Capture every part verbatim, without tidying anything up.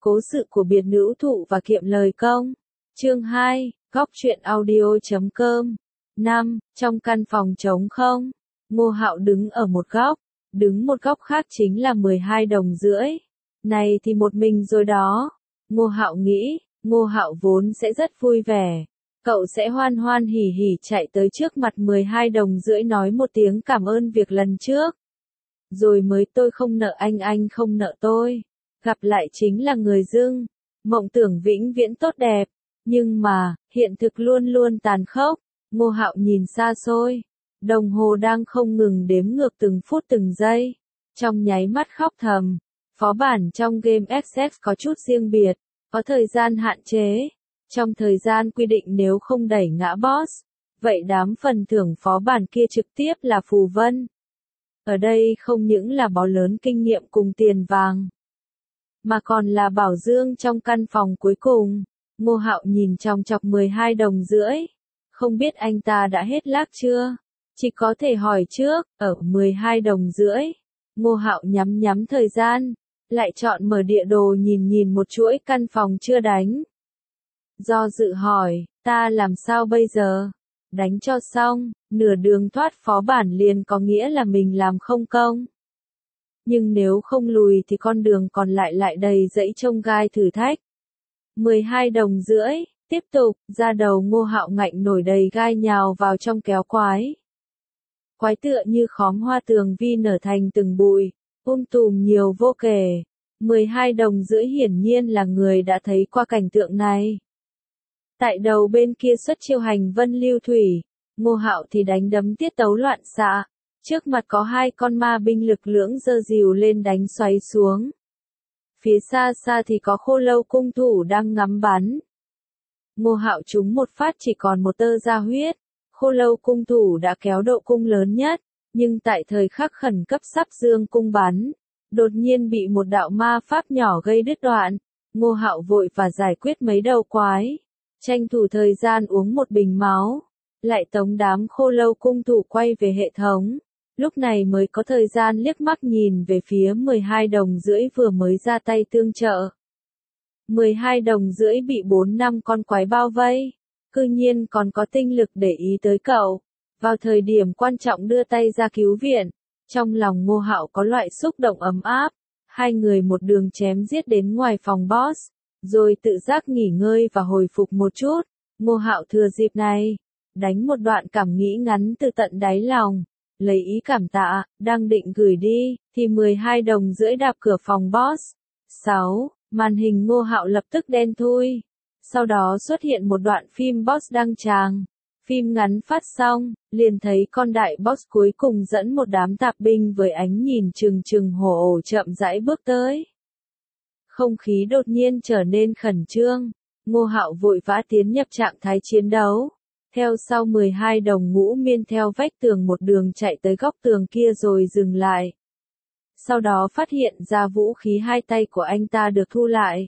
Cố sự của biệt nữ thụ và kiệm lời công. Chương hai, góc truyện audio chấm com. năm. Trong căn phòng trống không, Ngô Hạo đứng ở một góc, đứng một góc khác chính là mười hai đồng rưỡi. Này thì một mình rồi đó. Ngô Hạo nghĩ, Ngô Hạo vốn sẽ rất vui vẻ. Cậu sẽ hoan hoan hỉ hỉ chạy tới trước mặt mười hai đồng rưỡi nói một tiếng cảm ơn việc lần trước. Rồi mới tôi không nợ anh, anh không nợ tôi. Gặp lại chính là người dưng. Mộng tưởng vĩnh viễn tốt đẹp. Nhưng mà, hiện thực luôn luôn tàn khốc. Ngô Hạo nhìn xa xôi. Đồng hồ đang không ngừng đếm ngược từng phút từng giây. Trong nháy mắt khóc thầm. Phó bản trong game ích ích có chút riêng biệt. Có thời gian hạn chế. Trong thời gian quy định nếu không đẩy ngã boss. Vậy đám phần thưởng phó bản kia trực tiếp là phù vân. Ở đây không những là báu lớn kinh nghiệm cùng tiền vàng. Mà còn là bảo dương trong căn phòng cuối cùng. Ngô Hạo nhìn chòng chọc mười hai đồng rưỡi. Không biết anh ta đã hết lác chưa? Chỉ có thể hỏi trước, ở mười hai đồng rưỡi. Ngô Hạo nhắm nhắm thời gian. Lại chọn mở địa đồ nhìn nhìn một chuỗi căn phòng chưa đánh. Do dự hỏi, ta làm sao bây giờ? Đánh cho xong, nửa đường thoát phó bản liền có nghĩa là mình làm không công. Nhưng nếu không lùi thì con đường còn lại lại đầy dãy chông gai thử thách. mười hai đồng rưỡi, tiếp tục, ra đầu Ngô Hạo ngạnh nổi đầy gai nhào vào trong kéo quái. Quái tựa như khóm hoa tường vi nở thành từng bụi, um tùm nhiều vô kể. mười hai đồng rưỡi hiển nhiên là người đã thấy qua cảnh tượng này. Tại đầu bên kia xuất chiêu hành vân lưu thủy, Ngô Hạo thì đánh đấm tiết tấu loạn xạ. Trước mặt có hai con ma binh lực lưỡng giơ rìu lên đánh xoáy xuống. Phía xa xa thì có Khô Lâu cung thủ đang ngắm bắn. Ngô Hạo trúng một phát chỉ còn một tơ da huyết. Khô Lâu cung thủ đã kéo độ cung lớn nhất, nhưng tại thời khắc khẩn cấp sắp dương cung bắn, đột nhiên bị một đạo ma pháp nhỏ gây đứt đoạn. Ngô Hạo vội và giải quyết mấy đầu quái, tranh thủ thời gian uống một bình máu, lại tống đám Khô Lâu cung thủ quay về hệ thống. Lúc này mới có thời gian liếc mắt nhìn về phía mười hai đồng rưỡi vừa mới ra tay tương trợ. mười hai đồng rưỡi bị bốn năm con quái bao vây, cư nhiên còn có tinh lực để ý tới cậu. Vào thời điểm quan trọng đưa tay ra cứu viện, trong lòng Ngô Hạo có loại xúc động ấm áp. Hai người một đường chém giết đến ngoài phòng boss, rồi tự giác nghỉ ngơi và hồi phục một chút. Ngô Hạo thừa dịp này, đánh một đoạn cảm nghĩ ngắn từ tận đáy lòng. Lấy ý cảm tạ, đang định gửi đi, thì mười hai đồng rưỡi đạp cửa phòng boss. sáu. Màn hình Ngô Hạo lập tức đen thui. Sau đó xuất hiện một đoạn phim boss đăng tràng. Phim ngắn phát xong, liền thấy con đại boss cuối cùng dẫn một đám tạp binh với ánh nhìn trừng trừng hổ ổ chậm rãi bước tới. Không khí đột nhiên trở nên khẩn trương. Ngô Hạo vội vã tiến nhập trạng thái chiến đấu. Theo sau mười hai đồng ngũ miên theo vách tường một đường chạy tới góc tường kia rồi dừng lại. Sau đó phát hiện ra vũ khí hai tay của anh ta được thu lại.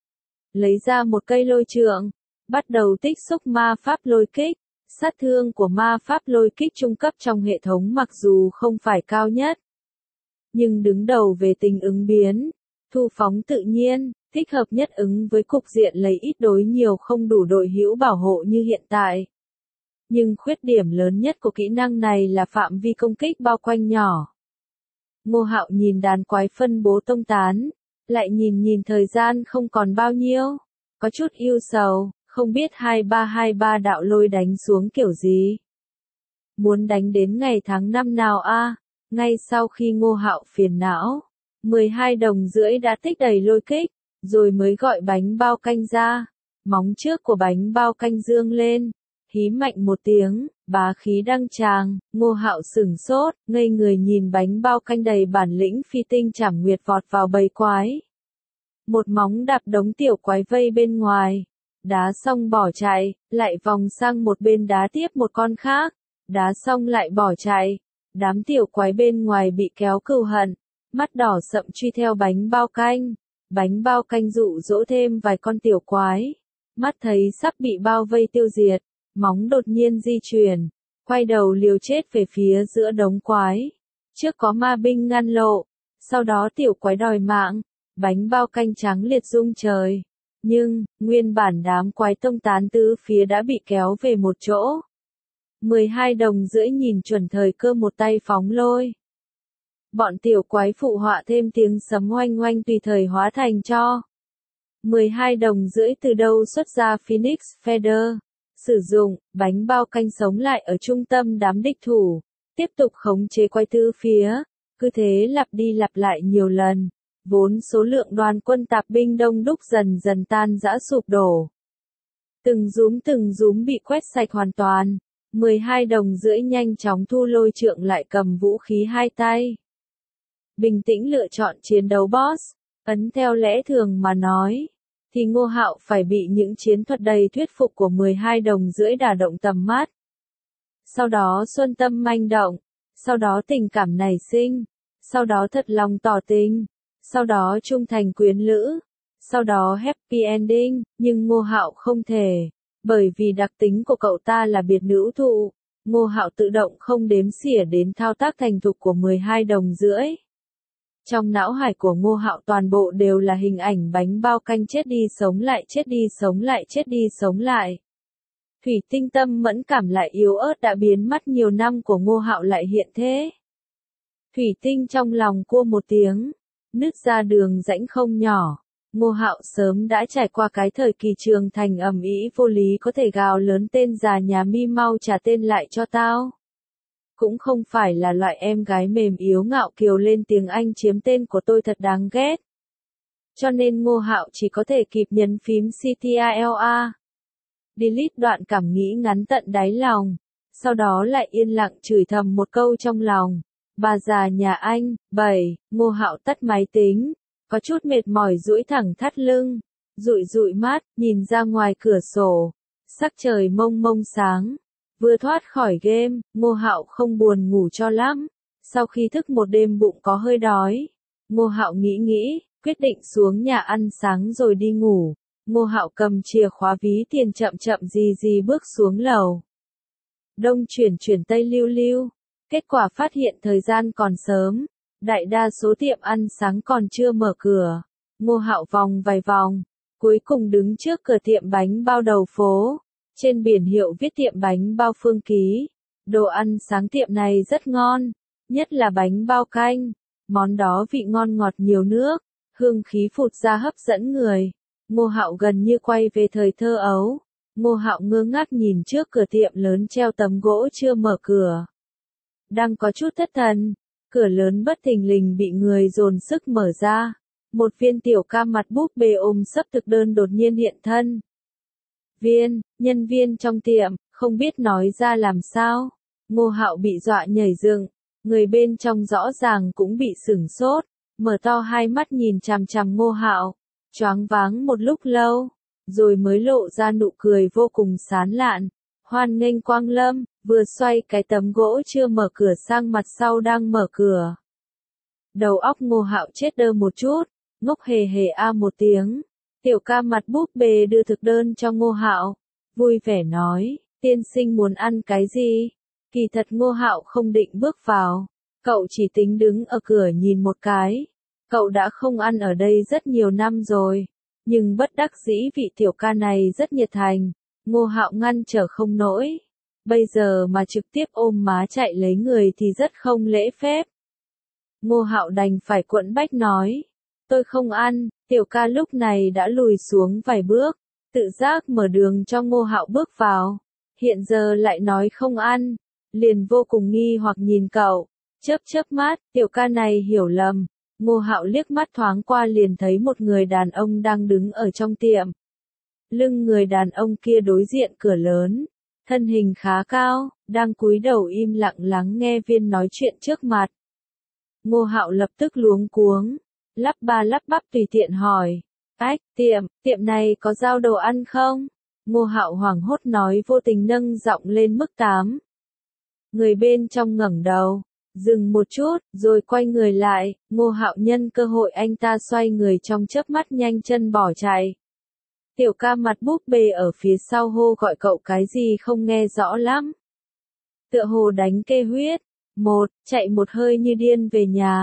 Lấy ra một cây lôi trượng, bắt đầu tích xúc ma pháp lôi kích. Sát thương của ma pháp lôi kích trung cấp trong hệ thống mặc dù không phải cao nhất, nhưng đứng đầu về tính ứng biến, thu phóng tự nhiên, thích hợp nhất ứng với cục diện lấy ít đối nhiều không đủ đội hữu bảo hộ như hiện tại. Nhưng khuyết điểm lớn nhất của kỹ năng này là phạm vi công kích bao quanh nhỏ. Ngô Hạo nhìn đàn quái phân bố tông tán, lại nhìn nhìn thời gian không còn bao nhiêu, có chút ưu sầu, không biết hai ba hai ba đạo lôi đánh xuống kiểu gì. Muốn đánh đến ngày tháng năm nào a? À? Ngay sau khi Ngô Hạo phiền não, mười hai đồng rưỡi đã tích đầy lôi kích, rồi mới gọi bánh bao canh ra. Móng trước của bánh bao canh dương lên, hí mạnh một tiếng, bá khí đăng tràng. Ngô Hạo sửng sốt, ngây người nhìn bánh bao canh đầy bản lĩnh phi tinh chảm nguyệt vọt vào bầy quái. Một móng đạp đống tiểu quái vây bên ngoài, đá xong bỏ chạy, lại vòng sang một bên đá tiếp một con khác, đá xong lại bỏ chạy. Đám tiểu quái bên ngoài bị kéo cừu hận, mắt đỏ sậm truy theo bánh bao canh. Bánh bao canh dụ dỗ thêm vài con tiểu quái, mắt thấy sắp bị bao vây tiêu diệt, móng đột nhiên di chuyển, quay đầu liều chết về phía giữa đống quái. Trước có ma binh ngăn lộ, sau đó tiểu quái đòi mạng, bánh bao canh trắng liệt rung trời. Nhưng, nguyên bản đám quái tông tán tứ phía đã bị kéo về một chỗ. mười hai đồng rưỡi nhìn chuẩn thời cơ một tay phóng lôi. Bọn tiểu quái phụ họa thêm tiếng sấm oanh oanh tùy thời hóa thành cho. mười hai đồng rưỡi từ đâu xuất ra Phoenix Feather. Sử dụng, bánh bao canh sống lại ở trung tâm đám địch thủ. Tiếp tục khống chế quái tứ phía. Cứ thế lặp đi lặp lại nhiều lần. Vốn số lượng đoàn quân tạp binh đông đúc dần dần tan rã sụp đổ. Từng rúm từng rúm bị quét sạch hoàn toàn. mười hai đồng rưỡi nhanh chóng thu lôi trượng lại cầm vũ khí hai tay. Bình tĩnh lựa chọn chiến đấu boss. Ấn theo lẽ thường mà nói. Thì Ngô Hạo phải bị những chiến thuật đầy thuyết phục của mười hai đồng rưỡi đả động tầm mắt. Sau đó xuân tâm manh động. Sau đó tình cảm nảy sinh. Sau đó thật lòng tỏ tình. Sau đó trung thành quyến lữ. Sau đó happy ending. Nhưng Ngô Hạo không thể. Bởi vì đặc tính của cậu ta là biệt nữ thụ. Ngô Hạo tự động không đếm xỉa đến thao tác thành thục của mười hai đồng rưỡi. Trong não hải của Ngô Hạo toàn bộ đều là hình ảnh bánh bao canh chết đi sống lại chết đi sống lại chết đi sống lại. Thủy tinh tâm mẫn cảm lại yếu ớt đã biến mất nhiều năm của Ngô Hạo lại hiện thế. Thủy tinh trong lòng cua một tiếng, nứt ra đường rãnh không nhỏ. Ngô Hạo sớm đã trải qua cái thời kỳ trường thành ầm ĩ vô lý có thể gào lớn tên già nhà mi mau trả tên lại cho tao. Cũng không phải là loại em gái mềm yếu ngạo kiều lên tiếng Anh chiếm tên của tôi thật đáng ghét. Cho nên Ngô Hạo chỉ có thể kịp nhấn phím Ctrl-A. Delete đoạn cảm nghĩ ngắn tận đáy lòng. Sau đó lại yên lặng chửi thầm một câu trong lòng. Bà già nhà anh, bảy, Ngô Hạo tắt máy tính. Có chút mệt mỏi duỗi thẳng thắt lưng. Dụi dụi mắt, nhìn ra ngoài cửa sổ. Sắc trời mông mông sáng. Vừa thoát khỏi game, Ngô Hạo không buồn ngủ cho lắm. Sau khi thức một đêm bụng có hơi đói. Ngô Hạo nghĩ nghĩ, quyết định xuống nhà ăn sáng rồi đi ngủ. Ngô Hạo cầm chìa khóa ví tiền chậm chậm gì gì bước xuống lầu. Đông chuyển chuyển tây lưu lưu. Kết quả phát hiện thời gian còn sớm. Đại đa số tiệm ăn sáng còn chưa mở cửa. Ngô Hạo vòng vài vòng. Cuối cùng đứng trước cửa tiệm bánh bao đầu phố. Trên biển hiệu viết tiệm bánh bao Phương Ký. Đồ ăn sáng tiệm này rất ngon. Nhất là bánh bao canh. Món đó vị ngon ngọt nhiều nước. Hương khí phụt ra hấp dẫn người. Ngô Hạo gần như quay về thời thơ ấu. Ngô Hạo ngơ ngác nhìn trước cửa tiệm lớn treo tấm gỗ chưa mở cửa. Đang có chút thất thần. Cửa lớn bất thình lình bị người dồn sức mở ra. Một viên tiểu ca mặt búp bê ôm sấp thực đơn đột nhiên hiện thân. Viên, nhân viên trong tiệm, không biết nói ra làm sao. Ngô Hạo bị dọa nhảy dựng. Người bên trong rõ ràng cũng bị sửng sốt. Mở to hai mắt nhìn chằm chằm Ngô Hạo. Choáng váng một lúc lâu. Rồi mới lộ ra nụ cười vô cùng sán lạn. Hoan nghênh Quang Lâm, vừa xoay cái tấm gỗ chưa mở cửa sang mặt sau đang mở cửa. Đầu óc Ngô Hạo chết đơ một chút, ngốc hề hề a một tiếng. Tiểu ca mặt búp bê đưa thực đơn cho Ngô Hạo, vui vẻ nói, tiên sinh muốn ăn cái gì? Kỳ thật Ngô Hạo không định bước vào, cậu chỉ tính đứng ở cửa nhìn một cái. Cậu đã không ăn ở đây rất nhiều năm rồi, nhưng bất đắc dĩ vị tiểu ca này rất nhiệt thành. Ngô Hạo ngăn trở không nổi. Bây giờ mà trực tiếp ôm má chạy lấy người thì rất không lễ phép. Ngô Hạo đành phải quẫn bách nói. Tôi không ăn. Tiểu ca lúc này đã lùi xuống vài bước. Tự giác mở đường cho Ngô Hạo bước vào. Hiện giờ lại nói không ăn. Liền vô cùng nghi hoặc nhìn cậu. Chớp chớp mắt, tiểu ca này hiểu lầm. Ngô Hạo liếc mắt thoáng qua liền thấy một người đàn ông đang đứng ở trong tiệm. Lưng người đàn ông kia đối diện cửa lớn, thân hình khá cao, đang cúi đầu im lặng lắng nghe viên nói chuyện trước mặt. Ngô Hạo lập tức luống cuống, lắp ba lắp bắp tùy tiện hỏi, ách, tiệm, tiệm này có giao đồ ăn không? Ngô Hạo hoảng hốt nói vô tình nâng giọng lên mức tám. Người bên trong ngẩng đầu, dừng một chút, rồi quay người lại, Ngô Hạo nhân cơ hội anh ta xoay người trong chớp mắt nhanh chân bỏ chạy. Tiểu ca mặt búp bê ở phía sau hô gọi cậu cái gì không nghe rõ lắm. Tựa hồ đánh kê huyết. Một, chạy một hơi như điên về nhà.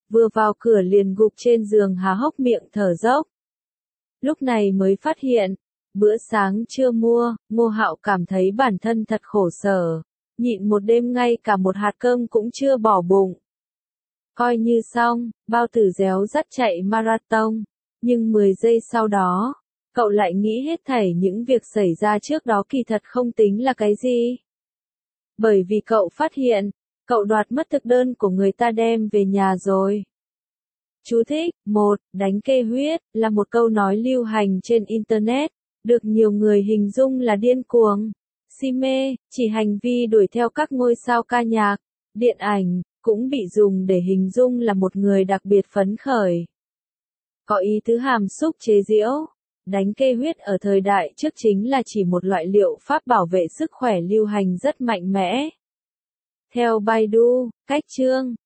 vừa vào cửa liền gục trên giường há hốc miệng thở dốc. Lúc này mới phát hiện, bữa sáng chưa mua, Ngô Hạo cảm thấy bản thân thật khổ sở, nhịn một đêm ngay cả một hạt cơm cũng chưa bỏ bụng. Coi như xong, bao tử réo rắt chạy marathon, nhưng mười giây sau đó, cậu lại nghĩ hết thảy những việc xảy ra trước đó kỳ thật không tính là cái gì. Bởi vì cậu phát hiện, cậu đoạt mất thực đơn của người ta đem về nhà rồi. Chú thích, một, đánh kê huyết, là một câu nói lưu hành trên Internet, được nhiều người hình dung là điên cuồng, si mê, chỉ hành vi đuổi theo các ngôi sao ca nhạc, điện ảnh, cũng bị dùng để hình dung là một người đặc biệt phấn khởi. Có ý tứ hàm xúc chế giễu, đánh kê huyết ở thời đại trước chính là chỉ một loại liệu pháp bảo vệ sức khỏe lưu hành rất mạnh mẽ. Theo Baidu, cách chương